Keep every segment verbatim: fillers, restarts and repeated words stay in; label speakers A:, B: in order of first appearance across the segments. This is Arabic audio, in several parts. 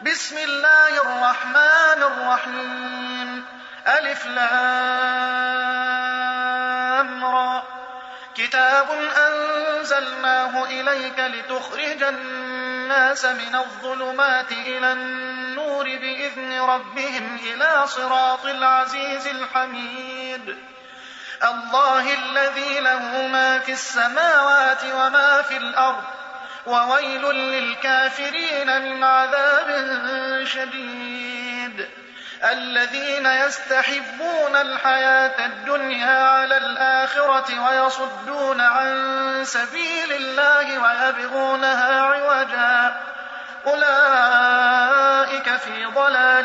A: بسم الله الرحمن الرحيم ألف لام را كتاب أنزلناه إليك لتخرج الناس من الظلمات إلى النور بإذن ربهم إلى صراط العزيز الحميد الله الذي له ما في السماوات وما في الأرض وويل للكافرين من عذاب شديد الذين يستحبون الحياة الدنيا على الآخرة ويصدون عن سبيل الله ويبغونها عوجا أولئك في ضلال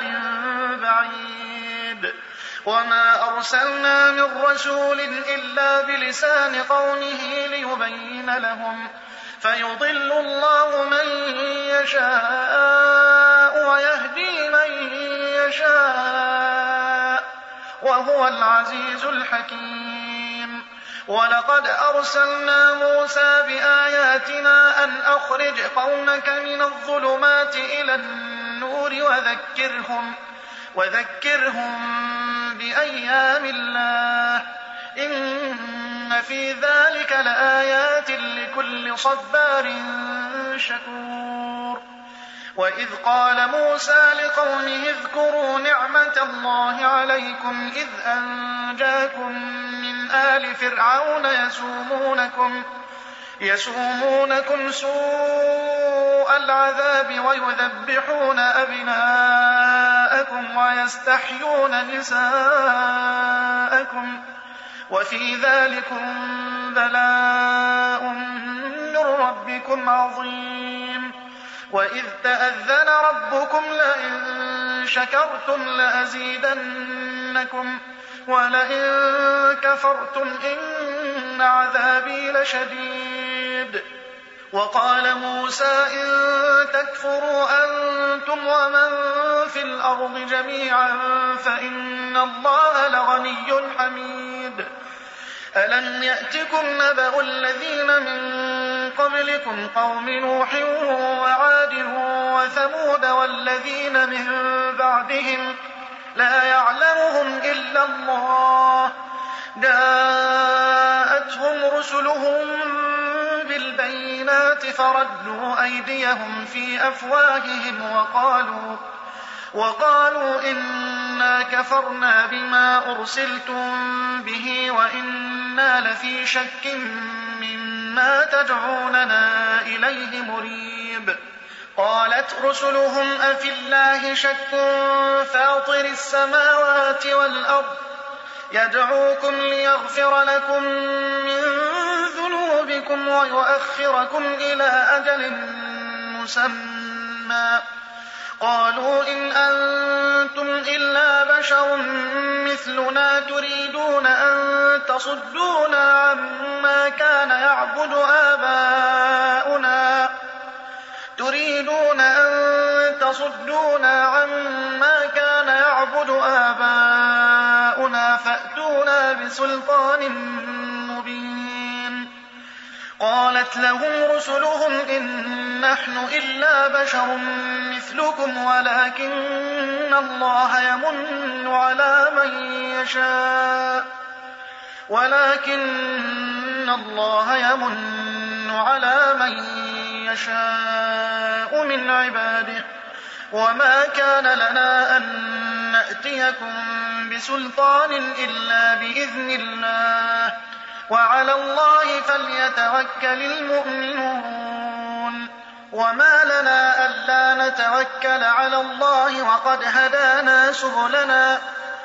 A: بعيد وما أرسلنا من رسول إلا بلسان قومه ليبين لهم فيضل الله من يشاء ويهدي من يشاء وهو العزيز الحكيم ولقد أرسلنا موسى بآياتنا أن أخرج قومك من الظلمات إلى النور وذكرهم, وذكرهم بأيام الله إن في ذلك لآيات لكل صبار شكور وإذ قال موسى لقومه اذكروا نعمة الله عليكم إذ أنجاكم من آل فرعون يسومونكم, يسومونكم سوء العذاب ويذبحون أبناءكم ويستحيون نساءكم وفي ذلكم بلاء من ربكم عظيم وإذ تأذن ربكم لئن شكرتم لأزيدنكم ولئن كفرتم إن عذابي لشديد وقال موسى إن تكفروا أنتم ومن في الأرض جميعا فإن الله لغني حميد ألم يأتكم نبأ الذين من قبلكم قوم نوح وعاد وثمود والذين من بعدهم لا يعلمهم إلا الله جاءتهم رسلهم بالبينات فردوا أيديهم في أفواههم وقالوا, وقالوا إنا كفرنا بما أرسلتم به وإنا لفي شك مما تدعوننا إليه مريب قالت رسلهم أفي الله شك فاطر السماوات والأرض يدعوكم ليغفر لكم من ذنوبكم ويؤخركم إلى أجل مسمى قالوا إن أنتم إلا بشر مثلنا تريدون أن تصدونا عما كان يعبد آباؤنا تريدون أن تصدونا عما كان يعبد آباؤنا فأتونا بسلطان مبين قالت لهم رسلهم إن نحن إلا بشر مثلكم ولكن الله يمن على من يشاء ولكن الله يمن على من يشاء من عباده وما كان لنا أن نأتيكم بسلطان إلا بإذن الله وعلى الله فليتوكل المؤمنون وما لنا ألا نتوكل على الله وقد هدانا سبلنا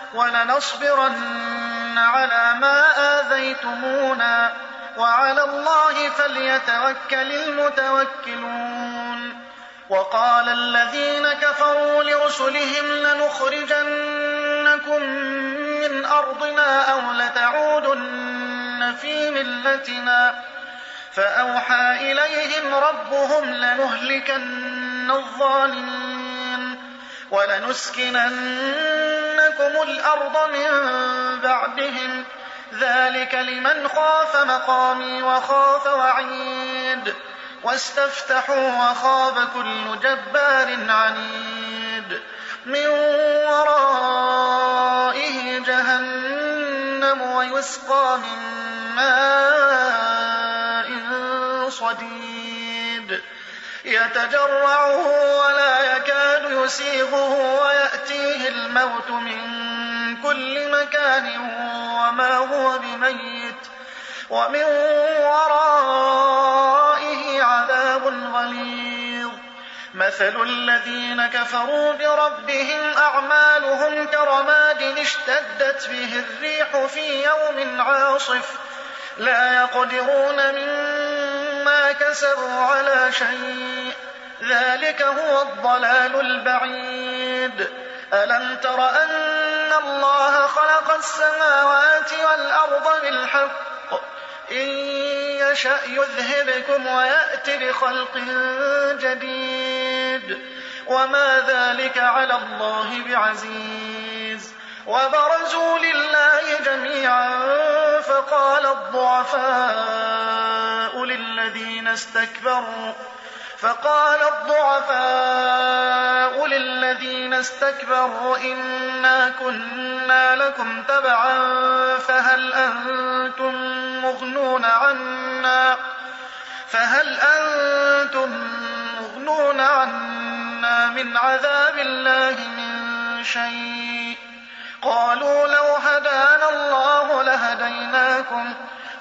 A: ولنصبرن على ما آذيتمونا وعلى الله فليتوكل المتوكلون وقال الذين كفروا لرسلهم لنخرجنكم من أرضنا أو لتعودن في ملتنا فأوحى إليهم ربهم لنهلكن الظالمين ولنسكننكم الأرض من بعدهم ذلك لمن خاف مقامي وخاف وعيد واستفتحوا وخاب كل جبار عنيد من ورائه جهنم ويسقى من ماء صديد يتجرعه ولا يكاد يسيغه ويأتيه الموت من كل مكان وما هو بميت ومن ورائه عذاب غليظ. مثل الذين كفروا بربهم أعمالهم كرماد اشتدت به الريح في يوم عاصف لا يقدرون مما كسبوا على شيء ذلك هو الضلال البعيد. ألم تر أن الله خلق السماوات والأرض بالحق إن يشأ يذهبكم ويأت بخلق جديد وما ذلك على الله بعزيز. وبرزوا لله جميعا فقال الضعفاء للذين استكبروا فقال الضعفاء للذين استكبروا إنا كنا لكم تبعا فهل أنتم مغنون عنا فهل أنتم مغنون عنا من عذاب الله من شيء قالوا لو هدانا الله لهديناكم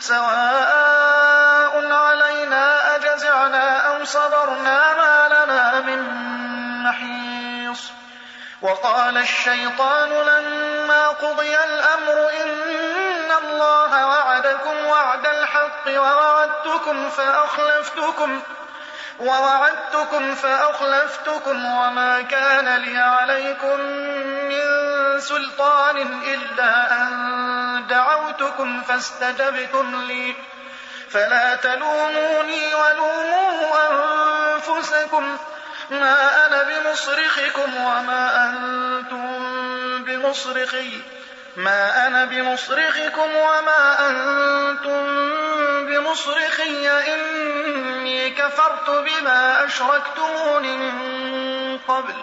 A: سواء علينا أجزعنا أم صبرنا ما لنا من محيص. وقال الشيطان لما قضي الأمر إن الله وعدكم وعد الحق ووعدتكم فأخلفتكم ووعدتكم فأخلفتكم وما كان لي عليكم من سلطان إلا أن دعوتكم فاستجبتم لي فلا تلوموني ولوموا أنفسكم ما أنا بمصرخكم وما أنتم بمصرخي ما أنا بمصرخكم وما أنتم بمصرخي إني كفرت بما أشركتمون من قبل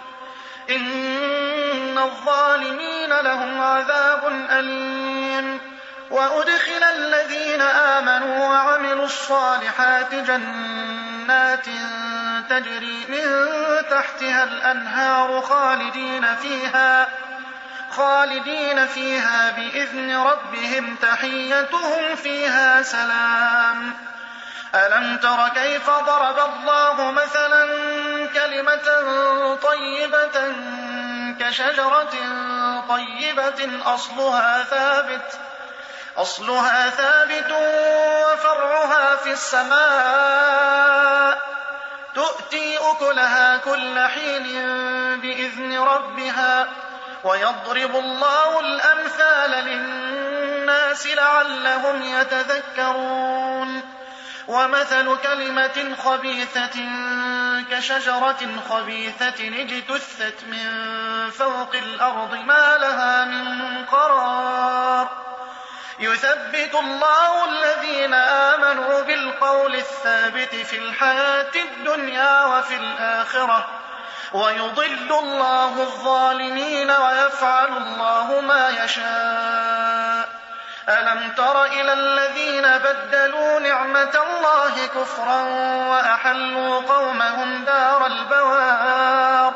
A: إن الظالمين لهم عذاب أليم. وأدخل الذين آمنوا وعملوا الصالحات جنات تجري من تحتها الأنهار خالدين فيها خالدين فيها بإذن ربهم تحيتهم فيها سلام. ألم تر كيف ضرب الله مثلا كلمة طيبة كشجرة طيبة أصلها ثابت أصلها ثابت وفرعها في السماء تؤتي أكلها كل حين بإذن ربها ويضرب الله الأمثال للناس لعلهم يتذكرون. ومثل كلمة خبيثة كشجرة خبيثة اجتثت من فوق الأرض ما لها من قرار يثبت الله الذين آمنوا بالقول الثابت في الحياة الدنيا وفي الآخرة ويضل الله الظالمين ويفعل الله ما يشاء. ألم تر إلى الذين بدلوا نعمة الله كفرا وأحلوا قومهم دار البوار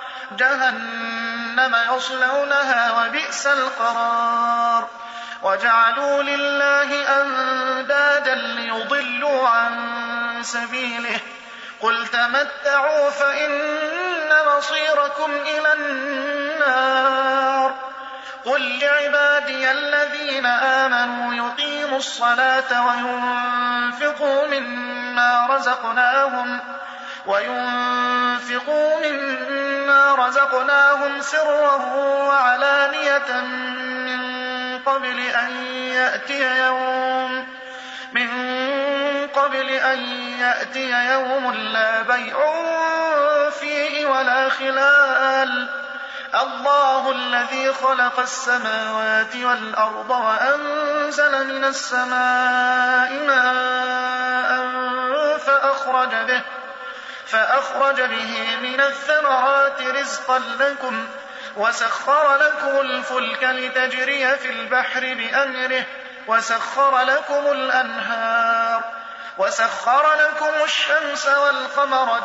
A: جهنم يصلونها وبئس القرار. وجعلوا لله أندادا ليضلوا عن سبيله قل تمتعوا فإن مصيركم إلى النار. قل لعبادي الذين آمنوا يقيموا الصلاة وينفقوا مما رزقناهم وينفقوا مما رزقناهم سرا وعلانية من قبل أن يأتي يوم من قبل أن يأتي يوم لا بيع فيه ولا خلال. الله الذي خلق السماوات والأرض وأنزل من السماء ماء فأخرج به فأخرج به من الثمرات رزقا لكم وسخر لكم الفلك لتجري في البحر بأمره وسخر لكم الأنهار وسخر لكم الشمس والقمر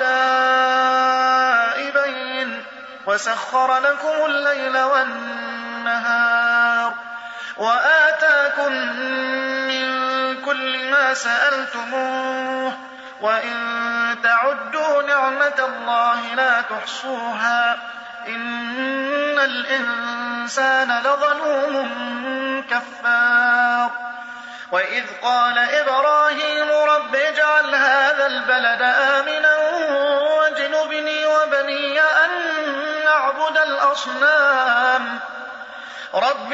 A: دائبين وسخر لكم الليل والنهار وآتاكم من كل ما سألتموه وإن تعدوا نعمة الله لا تحصوها إن الإنسان لظلوم كفار. وإذ قال إبراهيم رب اجعل هذا البلد آمنا واجنبني وبني أن نعبد الأصنام رب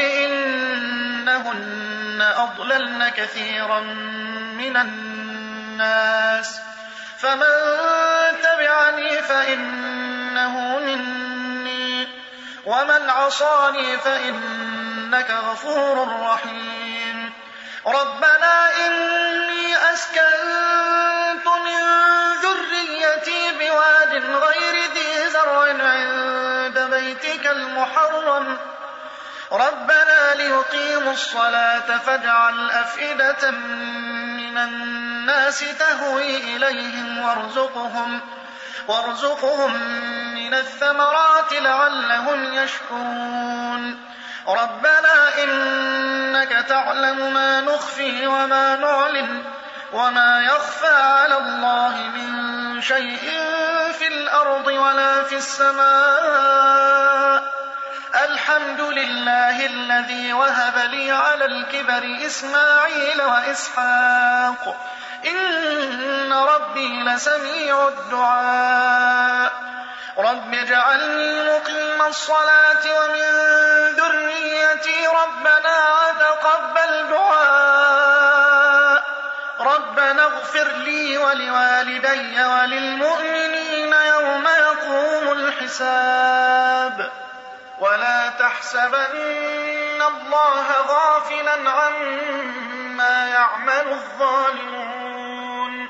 A: إنهن أضللن كثيرا من الناس فمن تبعني فإنه مني ومن عصاني فإنك غفور رحيم. ربنا إني أسكنت من ذريتي بواد غير ذي زرع عند بيتك المحرم ربنا ليقيموا الصلاة فاجعل أفئدة من الناس تهوي إليهم وارزقهم, وارزقهم من الثمرات لعلهم يشكرون. ربنا إنك تعلم ما نخفي وما نعلن وما يخفى على الله من شيء في الأرض ولا في السماء الحمد لله الذي وهب لي على الكبر إسماعيل وإسحاق إن ربي لسميع الدعاء. رب اجعلني مقيم الصلاة ومن ذريتي ربنا وتقبل دعاء. ربنا اغفر لي ولوالدي وللمؤمنين يوم يقوم الحساب. ولا تحسبن الله غافلا عما يعمل الظالمون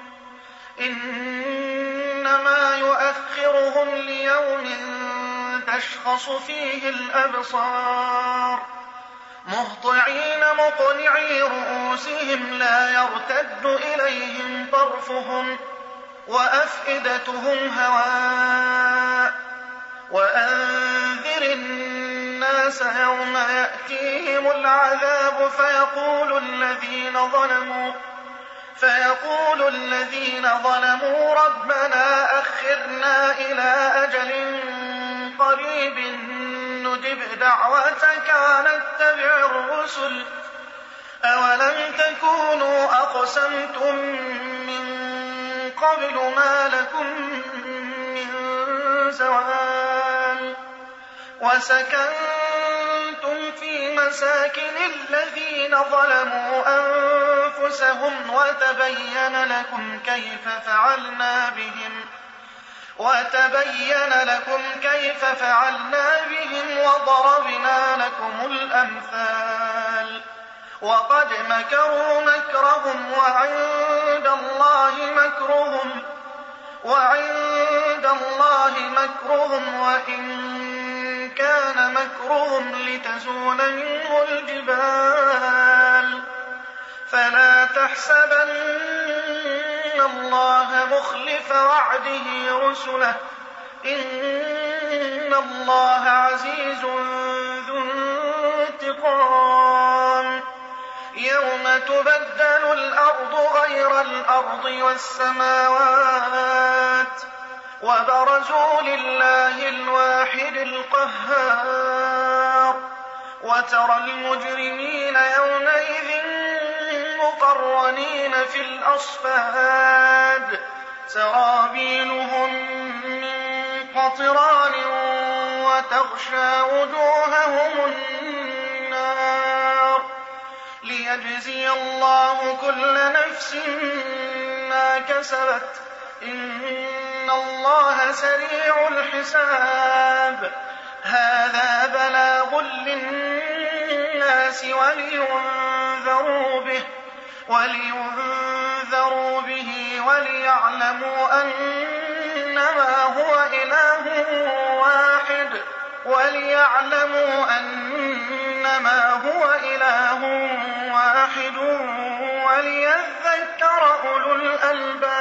A: إنما يؤخرهم ليوم تشخص فيه الأبصار مهطعين مقنعي رؤوسهم لا يرتد إليهم طرفهم وأفئدتهم هواء. وأنذر الناس يوم يأتيهم العذاب فيقول الذين ظلموا فيقول الذين ظلموا ربنا أخرنا إلى أجل قريب نجب دعوتك ونتبع الرسل أولم تكونوا أقسمتم من قبل ما لكم من زوال وسكنتم في مساكن الذين ظلموا أنفسهم وتبين لكم كيف فعلنا بهم وتبين لكم كيف فعلنا بهم وضربنا لكم الأمثال. وقد مكروا مكرهم وعند الله مكرهم وعند الله مكرهم وإن كان مكرهم لتزول منه الجبال. فلا تحسبن الله مخلف وعده رسله إن الله عزيز ذو انتقام. يوم تبدل الأرض غير الأرض والسماوات وبرزوا لله الواحد القهار. وترى المجرمين يومئذ مقرنين في الأصفاد سرابيلهم من قطران وتغشى وجوههم النار ليجزي الله كل نفس ما كسبت إن الله سريع الحساب. هذا بلاغ للناس ولينذروا به ولينذروا به وليعلموا أنما هو إله واحد وليعلموا أنما هو إله واحد وليذكر أولو الألباب.